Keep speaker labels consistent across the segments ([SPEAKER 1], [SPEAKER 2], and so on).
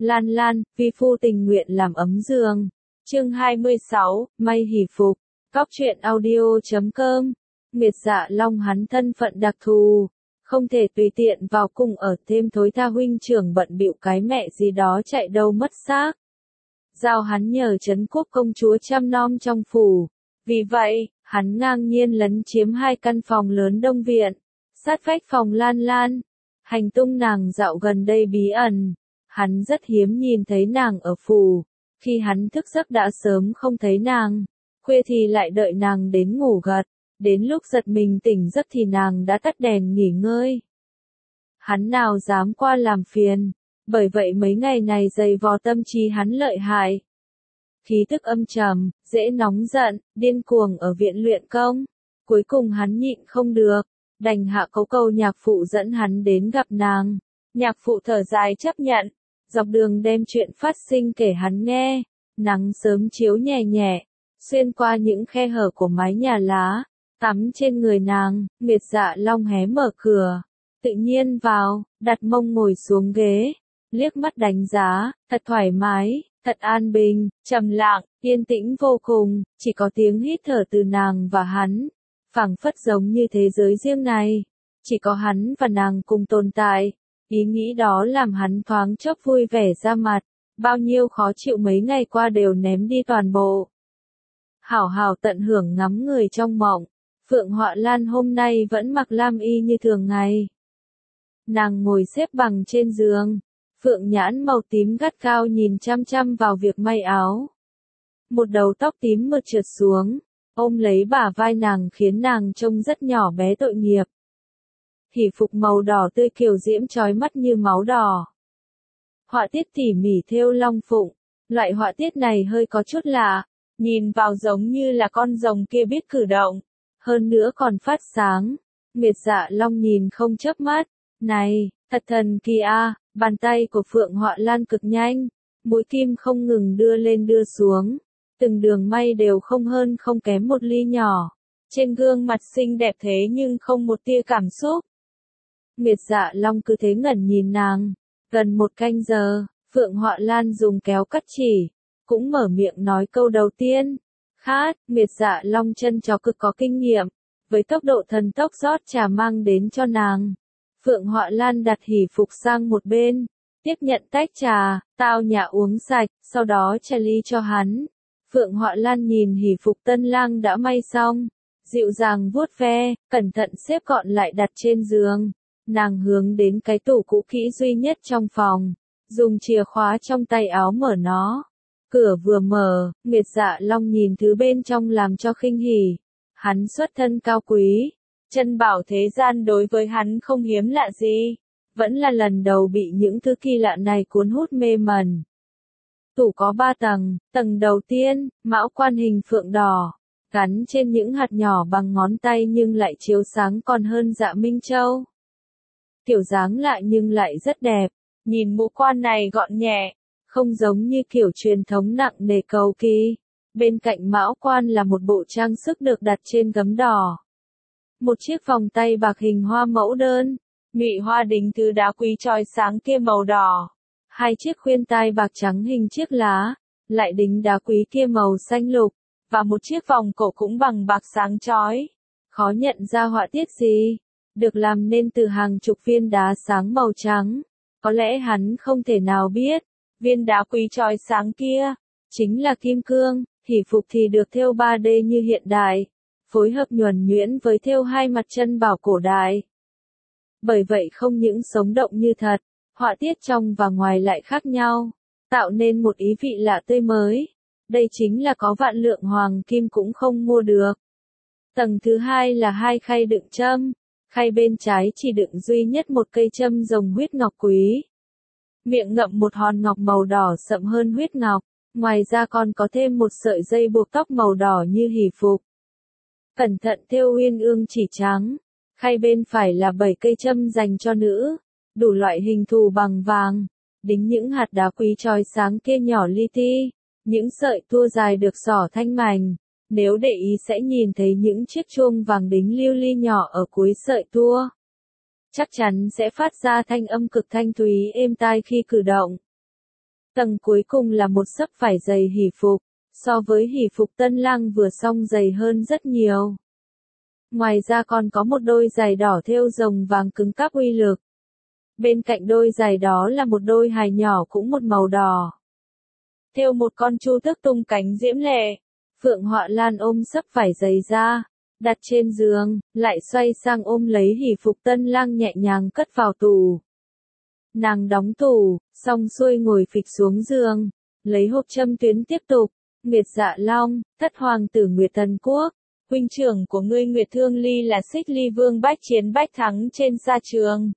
[SPEAKER 1] Lan Lan, vi phu tình nguyện làm ấm giường. Chương 26, may hỷ phục. Cóc truyện audio.com. Nguyệt Dạ Long hắn thân phận đặc thù, không thể tùy tiện vào cung ở, thêm thối tha huynh trưởng bận bịu cái mẹ gì đó chạy đâu mất xác. Giao hắn nhờ trấn quốc công chúa chăm nom trong phủ. Vì vậy, hắn ngang nhiên lấn chiếm 2 căn phòng lớn đông viện, sát vách phòng Lan Lan. Hành tung nàng dạo gần đây bí ẩn, hắn rất hiếm nhìn thấy nàng ở phủ. Khi hắn thức giấc đã sớm không thấy nàng, khuya thì lại đợi nàng đến ngủ gật, đến lúc giật mình tỉnh giấc thì nàng đã tắt đèn nghỉ ngơi. Hắn nào dám qua làm phiền, bởi vậy mấy ngày này dày vò tâm trí hắn lợi hại. Khí tức âm trầm, dễ nóng giận, điên cuồng ở viện luyện công. Cuối cùng hắn nhịn không được, đành hạ cấu cầu nhạc phụ dẫn hắn đến gặp nàng. Nhạc phụ thở dài chấp nhận, dọc đường đem chuyện phát sinh kể hắn nghe. Nắng sớm chiếu nhẹ nhẹ, xuyên qua những khe hở của mái nhà lá, tắm trên người nàng. Nguyệt Dạ Long hé mở cửa, tự nhiên vào, đặt mông ngồi xuống ghế, liếc mắt đánh giá, thật thoải mái, thật an bình, trầm lặng, yên tĩnh vô cùng, chỉ có tiếng hít thở từ nàng và hắn, phảng phất giống như thế giới riêng này, chỉ có hắn và nàng cùng tồn tại. Ý nghĩ đó làm hắn thoáng chốc vui vẻ ra mặt, bao nhiêu khó chịu mấy ngày qua đều ném đi toàn bộ. Hảo hảo tận hưởng ngắm người trong mộng. Phượng Họa Lan hôm nay vẫn mặc lam y như thường ngày. Nàng ngồi xếp bằng trên giường, phượng nhãn màu tím gắt cao nhìn chăm chăm vào việc may áo. Một đầu tóc tím mượt trượt xuống, ôm lấy bả vai nàng khiến nàng trông rất nhỏ bé tội nghiệp. Hỷ phục màu đỏ tươi kiều diễm chói mắt như máu đỏ. Họa tiết tỉ mỉ thêu long phụng, loại họa tiết này hơi có chút lạ, nhìn vào giống như là con rồng kia biết cử động, hơn nữa còn phát sáng. Nguyệt Dạ Long nhìn không chớp mắt, này, thật thần kỳ a. Bàn tay của Phượng Họa Lan cực nhanh, mũi kim không ngừng đưa lên đưa xuống, từng đường may đều không hơn không kém một ly nhỏ. Trên gương mặt xinh đẹp thế nhưng không một tia cảm xúc. Nguyệt Dạ Long cứ thế ngẩn nhìn nàng, gần 1 canh giờ, Phượng Họa Lan dùng kéo cắt chỉ, cũng mở miệng nói câu đầu tiên. Khát. Nguyệt Dạ Long chân chó cực có kinh nghiệm, với tốc độ thần tốc rót trà mang đến cho nàng. Phượng Họa Lan đặt hỷ phục sang một bên, tiếp nhận tách trà, tao nhã uống sạch, sau đó chà ly cho hắn. Phượng Họa Lan nhìn hỷ phục tân lang đã may xong, dịu dàng vuốt ve, cẩn thận xếp gọn lại đặt trên giường. Nàng hướng đến cái tủ cũ kỹ duy nhất trong phòng, dùng chìa khóa trong tay áo mở nó. Cửa vừa mở, Nguyệt Dạ Long nhìn thứ bên trong làm cho khinh hỉ. Hắn xuất thân cao quý, chân bảo thế gian đối với hắn không hiếm lạ gì, vẫn là lần đầu bị những thứ kỳ lạ này cuốn hút mê mẩn. Tủ có 3 tầng, tầng đầu tiên, mão quan hình phượng đỏ, gắn trên những hạt nhỏ bằng ngón tay nhưng lại chiếu sáng còn hơn Dạ Minh Châu. Kiểu dáng lạ nhưng lại rất đẹp, nhìn mũ quan này gọn nhẹ, không giống như kiểu truyền thống nặng nề cầu kỳ. Bên cạnh mão quan là một bộ trang sức được đặt trên gấm đỏ. Một chiếc vòng tay bạc hình hoa mẫu đơn, ngụy hoa đính từ đá quý chói sáng kia màu đỏ. 2 chiếc khuyên tai bạc trắng hình chiếc lá, lại đính đá quý kia màu xanh lục, và một chiếc vòng cổ cũng bằng bạc sáng chói. Khó nhận ra họa tiết gì, được làm nên từ hàng chục viên đá sáng màu trắng. Có lẽ hắn không thể nào biết, viên đá quý chói sáng kia chính là kim cương. Hỷ phục thì được thêu 3D như hiện đại, phối hợp nhuần nhuyễn với thêu 2 mặt chân bảo cổ đại. Bởi vậy không những sống động như thật, họa tiết trong và ngoài lại khác nhau, tạo nên một ý vị lạ tươi mới. Đây chính là có vạn lượng hoàng kim cũng không mua được. Tầng thứ 2 là 2 khay đựng châm, khay bên trái chỉ đựng duy nhất một cây châm rồng huyết ngọc quý. Miệng ngậm một hòn ngọc màu đỏ sậm hơn huyết ngọc. Ngoài ra còn có thêm một sợi dây buộc tóc màu đỏ như hỷ phục. Cẩn thận thêu uyên ương chỉ trắng. Khay bên phải là 7 cây châm dành cho nữ, đủ loại hình thù bằng vàng, đính những hạt đá quý chói sáng kia nhỏ li ti, những sợi tua dài được xỏ thanh mảnh. Nếu để ý sẽ nhìn thấy những chiếc chuông vàng đính lưu ly nhỏ ở cuối sợi tua. Chắc chắn sẽ phát ra thanh âm cực thanh thúy êm tai khi cử động. Tầng cuối cùng là một xấp vải dày hỷ phục, so với hỷ phục tân lang vừa xong dày hơn rất nhiều. Ngoài ra còn có một đôi giày đỏ thêu rồng vàng cứng cáp uy lực. Bên cạnh đôi giày đó là một đôi hài nhỏ cũng một màu đỏ. Thêu một con chu tước tung cánh diễm lệ. Phượng Họa Lan ôm xấp vải dày ra, đặt trên giường, lại xoay sang ôm lấy hỷ phục tân lang nhẹ nhàng cất vào tủ. Nàng đóng tủ, xong xuôi ngồi phịch xuống giường, lấy hộp châm tuyến tiếp tục. Nguyệt Dạ Long, thất hoàng tử Nguyệt Thần Quốc, huynh trưởng của ngươi Nguyệt Thương Ly là Xích Ly Vương bách chiến bách thắng trên sa trường.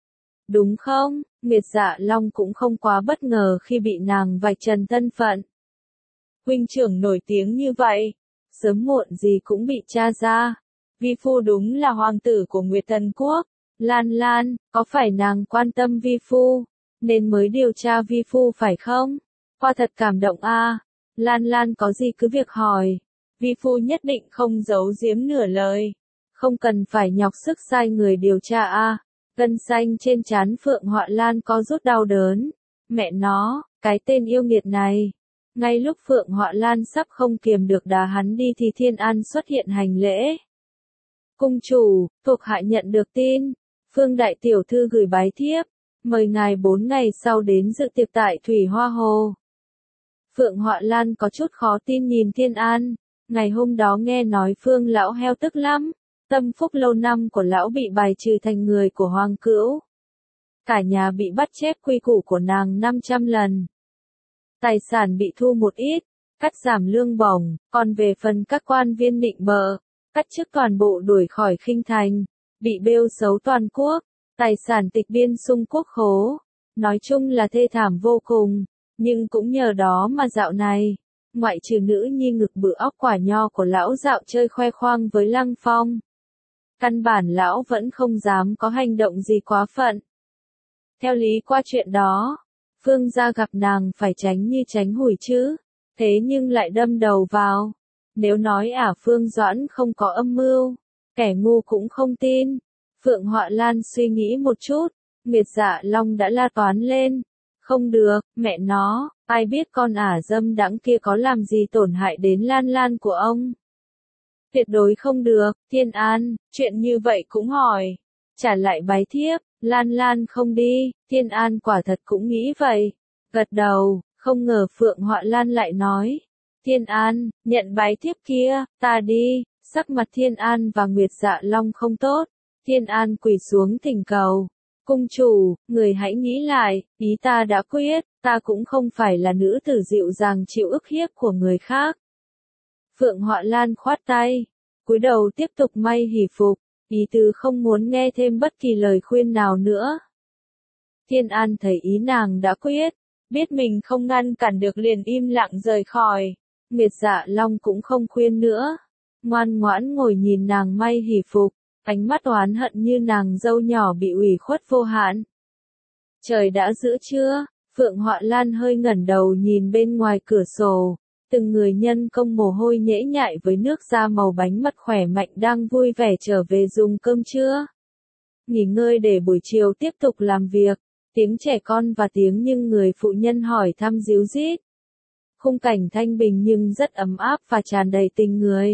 [SPEAKER 1] Đúng không? Nguyệt Dạ Long cũng không quá bất ngờ khi bị nàng vạch trần thân phận. Huynh trưởng nổi tiếng như vậy, sớm muộn gì cũng bị tra ra. Vi phu đúng là hoàng tử của Nguyệt Thần Quốc. Lan Lan, có phải nàng quan tâm vi phu, nên mới điều tra vi phu phải không? Hoa thật cảm động a. Lan Lan có gì cứ việc hỏi. Vi phu nhất định không giấu giếm nửa lời. Không cần phải nhọc sức sai người điều tra a. Gân xanh trên trán Phượng Họa Lan có rút đau đớn. Mẹ nó, cái tên yêu nghiệt này. Ngay lúc Phượng Họa Lan sắp không kiềm được đá hắn đi thì Thiên An xuất hiện hành lễ. Cung chủ, thuộc hạ nhận được tin. Phương Đại Tiểu Thư gửi bái thiếp, mời ngài 4 ngày sau đến dự tiệc tại Thủy Hoa Hồ. Phượng Họa Lan có chút khó tin nhìn Thiên An, ngày hôm đó nghe nói Phương lão heo tức lắm, tâm phúc lâu năm của lão bị bài trừ thành người của Hoàng Cữu. Cả nhà bị bắt chép quy củ của nàng 500 lần. Tài sản bị thu một ít, cắt giảm lương bổng, còn về phần các quan viên nịnh bợ, cắt chức toàn bộ đuổi khỏi khinh thành. Bị bêu xấu toàn quốc, tài sản tịch biên sung quốc khố, nói chung là thê thảm vô cùng, nhưng cũng nhờ đó mà dạo này, ngoại trừ nữ nhi ngực bự óc quả nho của lão dạo chơi khoe khoang với Lăng Phong. Căn bản lão vẫn không dám có hành động gì quá phận. Theo lý qua chuyện đó, Phương gia gặp nàng phải tránh như tránh hủi chứ, thế nhưng lại đâm đầu vào. Nếu nói Phương Doãn không có âm mưu, kẻ ngu cũng không tin. Phượng Họa Lan suy nghĩ một chút, Nguyệt Dạ Long đã la toán lên. Không được, mẹ nó, ai biết con dâm đãng kia có làm gì tổn hại đến Lan Lan của ông. Tuyệt đối không được, Thiên An, chuyện như vậy cũng hỏi. Trả lại bái thiếp, Lan Lan không đi, Thiên An quả thật cũng nghĩ vậy. Gật đầu, không ngờ Phượng Họa Lan lại nói. Thiên An, nhận bái thiếp kia, ta đi. Sắc mặt Thiên An và Nguyệt Dạ Long không tốt. Thiên An quỳ xuống thỉnh cầu. Cung chủ, người hãy nghĩ lại, ý ta đã quyết, ta cũng không phải là nữ tử dịu dàng chịu ức hiếp của người khác. Phượng Họa Lan khoát tay, cúi đầu tiếp tục may hỷ phục, ý tứ không muốn nghe thêm bất kỳ lời khuyên nào nữa. Thiên An thấy ý nàng đã quyết, biết mình không ngăn cản được liền im lặng rời khỏi. Nguyệt Dạ Long cũng không khuyên nữa. Ngoan ngoãn ngồi nhìn nàng may hỷ phục, ánh mắt oán hận như nàng dâu nhỏ bị ủy khuất vô hạn. Trời đã giữa trưa, Phượng Họa Lan hơi ngẩng đầu nhìn bên ngoài cửa sổ, từng người nhân công mồ hôi nhễ nhại với nước da màu bánh mật khỏe mạnh đang vui vẻ trở về dùng cơm trưa. Nghỉ ngơi để buổi chiều tiếp tục làm việc, tiếng trẻ con và tiếng nhưng người phụ nhân hỏi thăm ríu rít. Khung cảnh thanh bình nhưng rất ấm áp và tràn đầy tình người.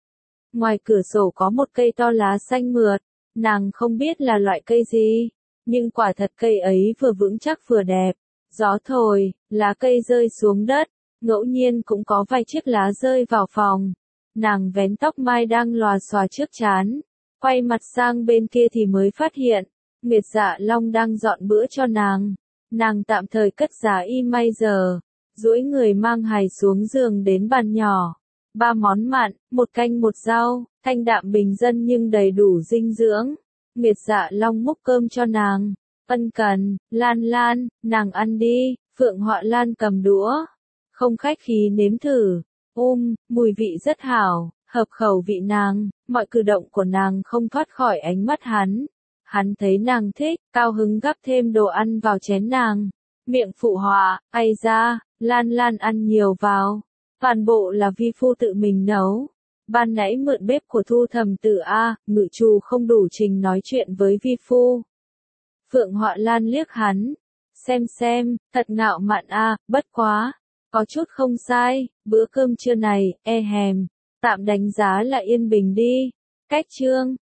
[SPEAKER 1] Ngoài cửa sổ có một cây to lá xanh mượt, nàng không biết là loại cây gì, nhưng quả thật cây ấy vừa vững chắc vừa đẹp. Gió thổi, lá cây rơi xuống đất, ngẫu nhiên cũng có vài chiếc lá rơi vào phòng. Nàng vén tóc mai đang lòa xòa trước trán, quay mặt sang bên kia thì mới phát hiện, Nguyệt Dạ Long đang dọn bữa cho nàng. Nàng tạm thời cất giá y may giờ, duỗi người mang hài xuống giường đến bàn nhỏ. 3 món mặn, 1 canh 1 rau, thanh đạm bình dân nhưng đầy đủ dinh dưỡng. Nguyệt Dạ Long múc cơm cho nàng. Ân cần, Lan Lan, nàng ăn đi. Phượng Họa Lan cầm đũa, không khách khí nếm thử. Mùi vị rất hảo, hợp khẩu vị nàng. Mọi cử động của nàng không thoát khỏi ánh mắt hắn. Hắn thấy nàng thích, cao hứng gắp thêm đồ ăn vào chén nàng. Miệng phụ họa, ai ra, Lan Lan ăn nhiều vào. Toàn bộ là vi phu tự mình nấu. Ban nãy mượn bếp của Thu Thầm Tử Ngự trù không đủ trình nói chuyện với vi phu. Phượng Họa Lan liếc hắn, Xem, thật ngạo mạn a, bất quá. Có chút không sai, bữa cơm trưa này, tạm đánh giá là yên bình đi. Cách chương.